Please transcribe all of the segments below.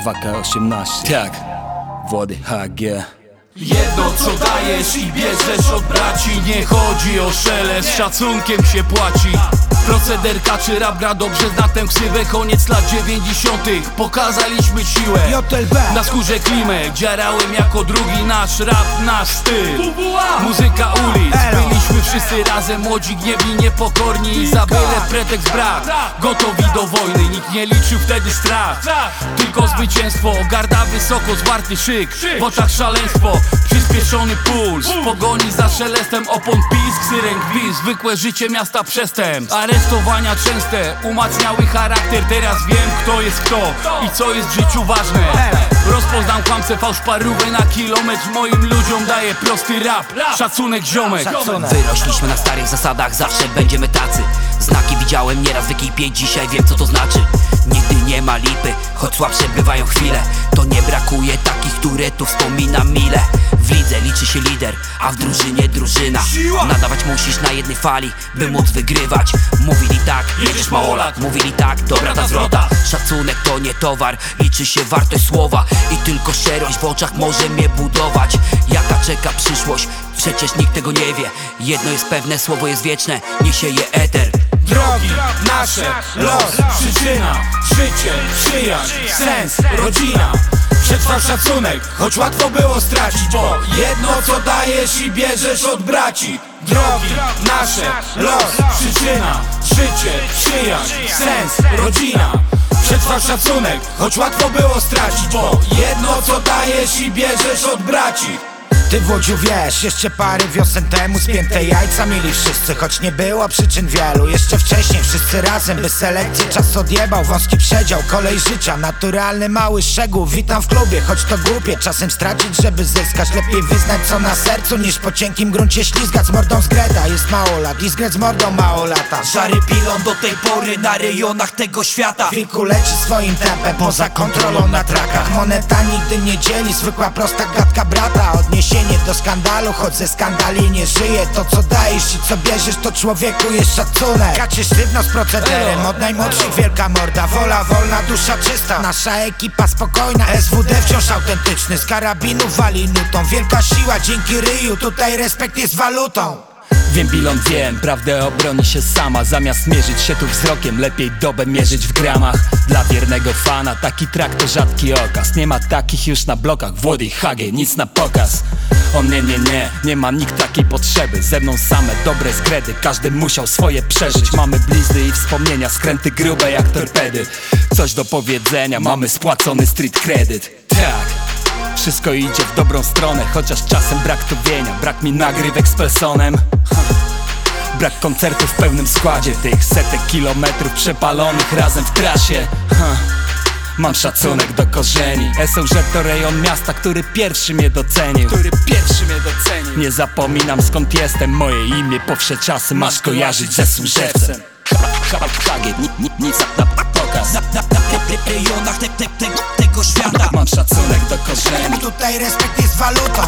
2K18. Tak, Włody HG. Jedno co dajesz i bierzesz od braci. Nie chodzi o szelest, szacunkiem się płaci. Procederka czy rap gra dobrze zna tę ksywę. Koniec lat 90. pokazaliśmy siłę. Na skórze klimek, dziarałem jako drugi. Nasz rap, nasz styl, muzyka ulic. Byliśmy wszyscy razem, młodzi, gniewni, niepokorni. I za byle pretekst brak, gotowi do wojny. Nikt nie liczył wtedy strach, tylko zwycięstwo. Garda wysoko, zwarty szyk, w oczach szaleństwo. Przyspieszony puls, w pogoni za szelestem opon pisk, syren gwizd. Zwykłe życie miasta przestępstw, aresztowania częste umacniały charakter. Teraz wiem kto jest kto i co jest w życiu ważne. Rozpoznam kłamcę, fałsz, parówę na kilometr. Moim ludziom daję prosty rap, szacunek ziomek. Wyrośliśmy na starych zasadach, zawsze będziemy tacy. Znaki widziałem nieraz w ekipie, dzisiaj wiem co to znaczy. Nigdy nie ma lipy, choć słabsze bywają chwile. To nie brakuje takich, które tu wspominam mile. W lidze liczy się lider, a w drużynie drużyna. Nadawać musisz na jednej fali, by móc wygrywać. Mówili tak, jedziesz małolat. Mówili tak, dobra ta zwrota. Szacunek to nie towar, liczy się wartość słowa. I tylko szczerość w oczach może mnie budować. Jaka czeka przyszłość, przecież nikt tego nie wie. Jedno jest pewne, słowo jest wieczne, niesie je eter. Drogi nasze, los, przyczyna, życie, przyjaźń, sens, rodzina. Przetrwał szacunek, choć łatwo było stracić. Bo jedno co dajesz i bierzesz od braci. Drogi nasze, los, przyczyna, życie, przyjaźń, sens, rodzina. Przetrwał szacunek, choć łatwo było stracić. Bo jedno co dajesz i bierzesz od braci. Ty w Łodziu wiesz, jeszcze parę wiosen temu spięte jajca mieli wszyscy, choć nie było przyczyn wielu. Jeszcze wcześniej wszyscy razem, by selekcję czas odjebał. Wąski przedział, kolej życia, naturalny mały szczegół. Witam w klubie, choć to głupie czasem stracić, żeby zyskać. Lepiej wyznać co na sercu, niż po cienkim gruncie ślizgać. Z mordą z Greda jest mało lat i z mordą mało lata. Żary pilon do tej pory na rejonach tego świata. Wilku leci swoim tempem, poza kontrolą na trakach. Moneta nigdy nie dzieli, zwykła prosta gadka brata. Odniesienie do skandalu, choć ze skandali nie żyje. To co dajesz i co bierzesz, to człowieku jest szacunek. Kacie sztywno z procederem, od najmłodszych wielka morda. Wola wolna, dusza czysta, nasza ekipa spokojna. SWD wciąż autentyczny, z karabinu wali nutą. Wielka siła dzięki ryju, tutaj respekt jest walutą. Wiem bilon, wiem, prawdę obroni się sama. Zamiast mierzyć się tu wzrokiem, lepiej dobę mierzyć w gramach. Dla wiernego fana taki track to rzadki okaz. Nie ma takich już na blokach, Włody HG, nic na pokaz. O nie ma nikt takiej potrzeby. Ze mną same dobre zgredy, każdy musiał swoje przeżyć. Mamy blizny i wspomnienia, skręty grube jak torpedy. Coś do powiedzenia, mamy spłacony street credit. Tak, wszystko idzie w dobrą stronę, chociaż czasem brak tuwienia. Brak mi nagrywek z personem, brak koncertów w pełnym składzie. Tych setek kilometrów przepalonych razem w trasie. Mam szacunek do korzeni. SOZ to rejon miasta, który pierwszy mnie docenił. Nie zapominam skąd jestem, moje imię po wsze czasy masz kojarzyć ze Służewcem. Nic na pokaz. Na rejonach tego świata. Mam szacunek do korzeni. Tutaj respekt jest walutą.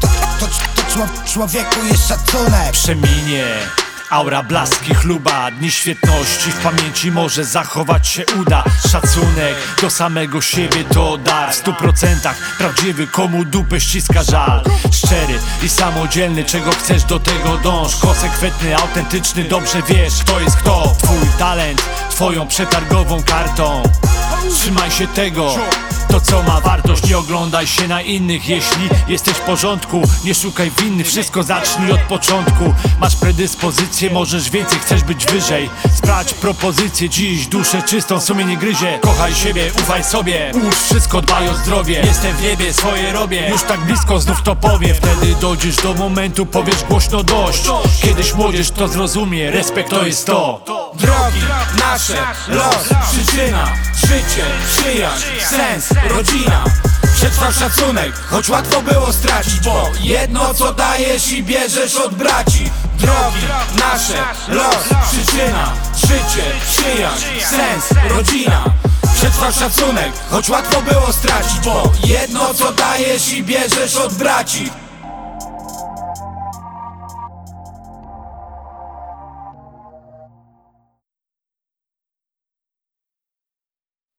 To człowieku jest szacunek. Przeminie aura, blaski, chluba, dni świetności w pamięci może zachować się uda. Szacunek do samego siebie to dar. W 100% prawdziwy, komu dupę ściska żal. Szczery i samodzielny, czego chcesz do tego dąż. Konsekwentny, autentyczny, dobrze wiesz kto jest kto. Twój talent, twoją przetargową kartą. Trzymaj się tego, to co ma wartość, nie oglądaj się na innych. Jeśli jesteś w porządku, nie szukaj winnych. Wszystko zacznij od początku. Masz predyspozycję, możesz więcej, chcesz być wyżej. Sprawdź propozycję dziś, duszę czystą, sumienie gryzie. Kochaj siebie, ufaj sobie, ułóż wszystko, dbaj o zdrowie. Jestem w niebie, swoje robię, już tak blisko znów to powiem. Wtedy dojdziesz do momentu, powiesz głośno dość. Kiedyś młodzież to zrozumie, respekt to jest to. Drogi nasze, los, przyczyna, życie, przyjaźń, sens, rodzina. Przetrwał szacunek, choć łatwo było stracić. Bo jedno co dajesz i bierzesz od braci. Drogi nasze, los, przyczyna, życie, przyjaźń, sens, rodzina. Przetrwał szacunek, choć łatwo było stracić. Bo jedno co dajesz i bierzesz od braci.